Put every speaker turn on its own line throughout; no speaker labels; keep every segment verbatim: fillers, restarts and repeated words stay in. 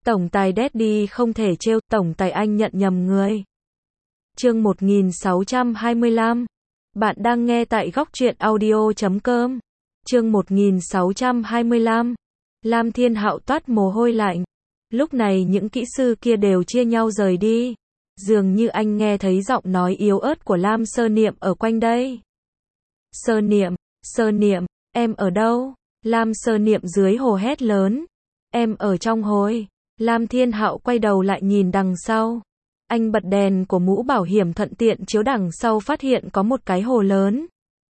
Tổng tài Daddy không thể trêu, tổng tài anh nhận nhầm người. Chương một nghìn sáu trăm hai mươi lăm. Bạn đang nghe tại góc truyện audio chấm com. Chương một nghìn sáu trăm hai mươi lăm. Lam Thiên Hạo toát mồ hôi lạnh. Lúc này những kỹ sư kia đều chia nhau rời đi. Dường như anh nghe thấy giọng nói yếu ớt của Lam Sơ Niệm ở quanh đây. Sơ Niệm, Sơ Niệm, em ở đâu? Lam Sơ Niệm dưới hồ hét lớn. Em ở trong hối. Lam Thiên Hạo quay đầu lại nhìn đằng sau. Anh bật đèn của mũ bảo hiểm thuận tiện chiếu đằng sau, phát hiện có một cái hồ lớn.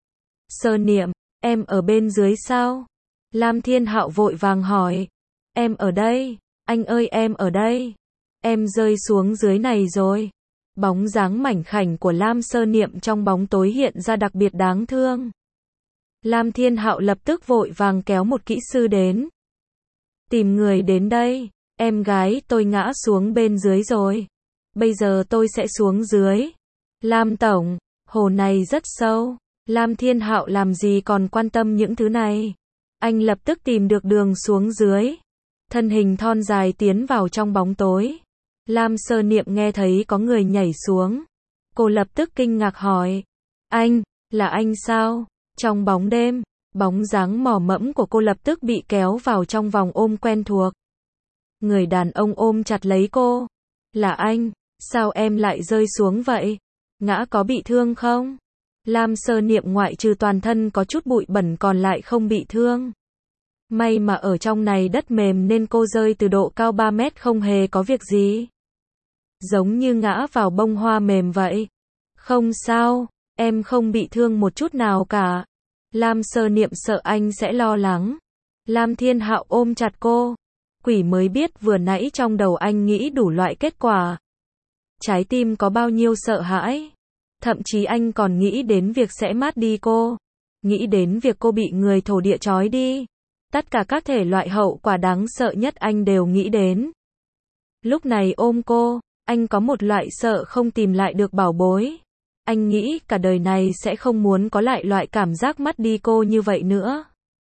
Sơ Niệm, em ở bên dưới sao? Lam Thiên Hạo vội vàng hỏi. Em ở đây. Anh ơi, em ở đây. Em rơi xuống dưới này rồi. Bóng dáng mảnh khảnh của Lam Sơ Niệm trong bóng tối hiện ra đặc biệt đáng thương. Lam Thiên Hạo lập tức vội vàng kéo một kỹ sư đến. Tìm người đến đây. Em gái tôi ngã xuống bên dưới rồi. Bây giờ tôi sẽ xuống dưới. Lam tổng, hồ này rất sâu. Lam Thiên Hạo làm gì còn quan tâm những thứ này. Anh lập tức tìm được đường xuống dưới. Thân hình thon dài tiến vào trong bóng tối. Lam Sơ Niệm nghe thấy có người nhảy xuống. Cô lập tức kinh ngạc hỏi. Anh, là anh sao? Trong bóng đêm, bóng dáng mò mẫm của cô lập tức bị kéo vào trong vòng ôm quen thuộc. Người đàn ông ôm chặt lấy cô. Là anh, sao em lại rơi xuống vậy? Ngã có bị thương không? Lam Sơ Niệm ngoại trừ toàn thân có chút bụi bẩn còn lại không bị thương. May mà ở trong này đất mềm nên cô rơi từ độ cao ba mét không hề có việc gì. Giống như ngã vào bông hoa mềm vậy. Không sao, em không bị thương một chút nào cả. Lam Sơ Niệm sợ anh sẽ lo lắng. Lam Thiên Hạo ôm chặt cô. Quỷ mới biết vừa nãy trong đầu anh nghĩ đủ loại kết quả. Trái tim có bao nhiêu sợ hãi. Thậm chí anh còn nghĩ đến việc sẽ mát đi cô. Nghĩ đến việc cô bị người thổ địa trói đi. Tất cả các thể loại hậu quả đáng sợ nhất anh đều nghĩ đến. Lúc này ôm cô, anh có một loại sợ không tìm lại được bảo bối. Anh nghĩ cả đời này sẽ không muốn có lại loại cảm giác mất đi cô như vậy nữa.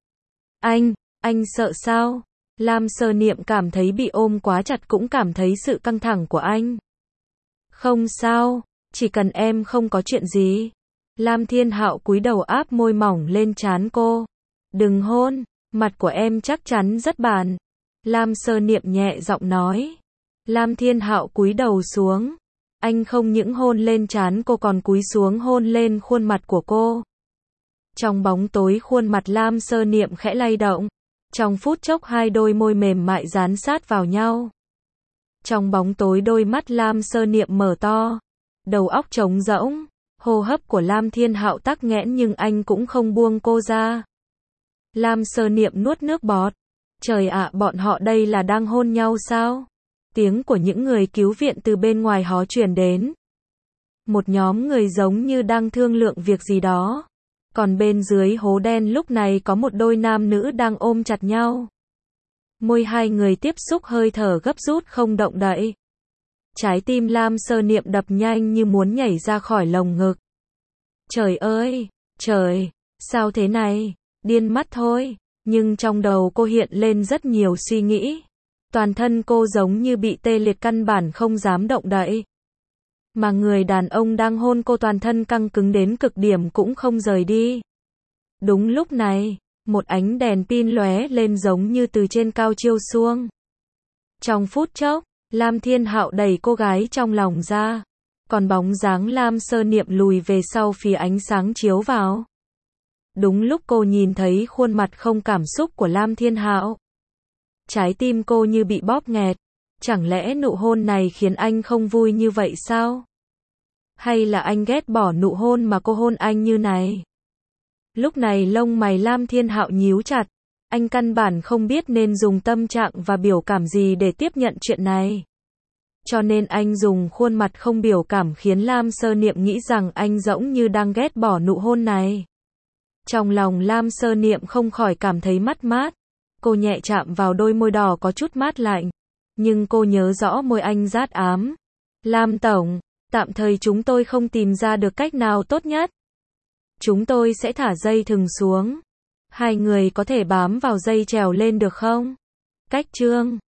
Anh, anh sợ sao? Lam Sơ Niệm cảm thấy bị ôm quá chặt cũng cảm thấy sự căng thẳng của anh. Không sao, chỉ cần em không có chuyện gì. Lam Thiên Hạo cúi đầu áp môi mỏng lên trán cô. Đừng hôn, mặt của em chắc chắn rất bẩn. Lam Sơ Niệm nhẹ giọng nói. Lam Thiên Hạo cúi đầu xuống. Anh không những hôn lên trán cô còn cúi xuống hôn lên khuôn mặt của cô. Trong bóng tối khuôn mặt Lam Sơ Niệm khẽ lay động. Trong phút chốc hai đôi môi mềm mại dán sát vào nhau. Trong bóng tối đôi mắt Lam Sơ Niệm mở to. Đầu óc trống rỗng. Hô hấp của Lam Thiên Hạo tắc nghẽn nhưng anh cũng không buông cô ra. Lam Sơ Niệm nuốt nước bọt. Trời ạ, bọn họ đây là đang hôn nhau sao? Tiếng của những người cứu viện từ bên ngoài hó truyền đến. Một nhóm người giống như đang thương lượng việc gì đó. Còn bên dưới hố đen lúc này có một đôi nam nữ đang ôm chặt nhau. Môi hai người tiếp xúc hơi thở gấp rút không động đậy. Trái tim Lam Sơ Niệm đập nhanh như muốn nhảy ra khỏi lồng ngực. Trời ơi, trời, sao thế này? Điên mắt thôi. Nhưng trong đầu cô hiện lên rất nhiều suy nghĩ. Toàn thân cô giống như bị tê liệt căn bản không dám động đậy. Mà người đàn ông đang hôn cô toàn thân căng cứng đến cực điểm cũng không rời đi. Đúng lúc này, một ánh đèn pin lóe lên giống như từ trên cao chiếu xuống. Trong phút chốc, Lam Thiên Hạo đẩy cô gái trong lòng ra. Còn bóng dáng Lam Sơ Niệm lùi về sau phía ánh sáng chiếu vào. Đúng lúc cô nhìn thấy khuôn mặt không cảm xúc của Lam Thiên Hạo. Trái tim cô như bị bóp nghẹt. Chẳng lẽ nụ hôn này khiến anh không vui như vậy sao? Hay là anh ghét bỏ nụ hôn mà cô hôn anh như này? Lúc này lông mày Lam Thiên Hạo nhíu chặt. Anh căn bản không biết nên dùng tâm trạng và biểu cảm gì để tiếp nhận chuyện này. Cho nên anh dùng khuôn mặt không biểu cảm khiến Lam Sơ Niệm nghĩ rằng anh giống như đang ghét bỏ nụ hôn này. Trong lòng Lam Sơ Niệm không khỏi cảm thấy mát mát. Cô nhẹ chạm vào đôi môi đỏ có chút mát lạnh. Nhưng cô nhớ rõ môi anh rát ám. Lam tổng, tạm thời chúng tôi không tìm ra được cách nào tốt nhất. Chúng tôi sẽ thả dây thừng xuống. Hai người có thể bám vào dây trèo lên được không? Cách chương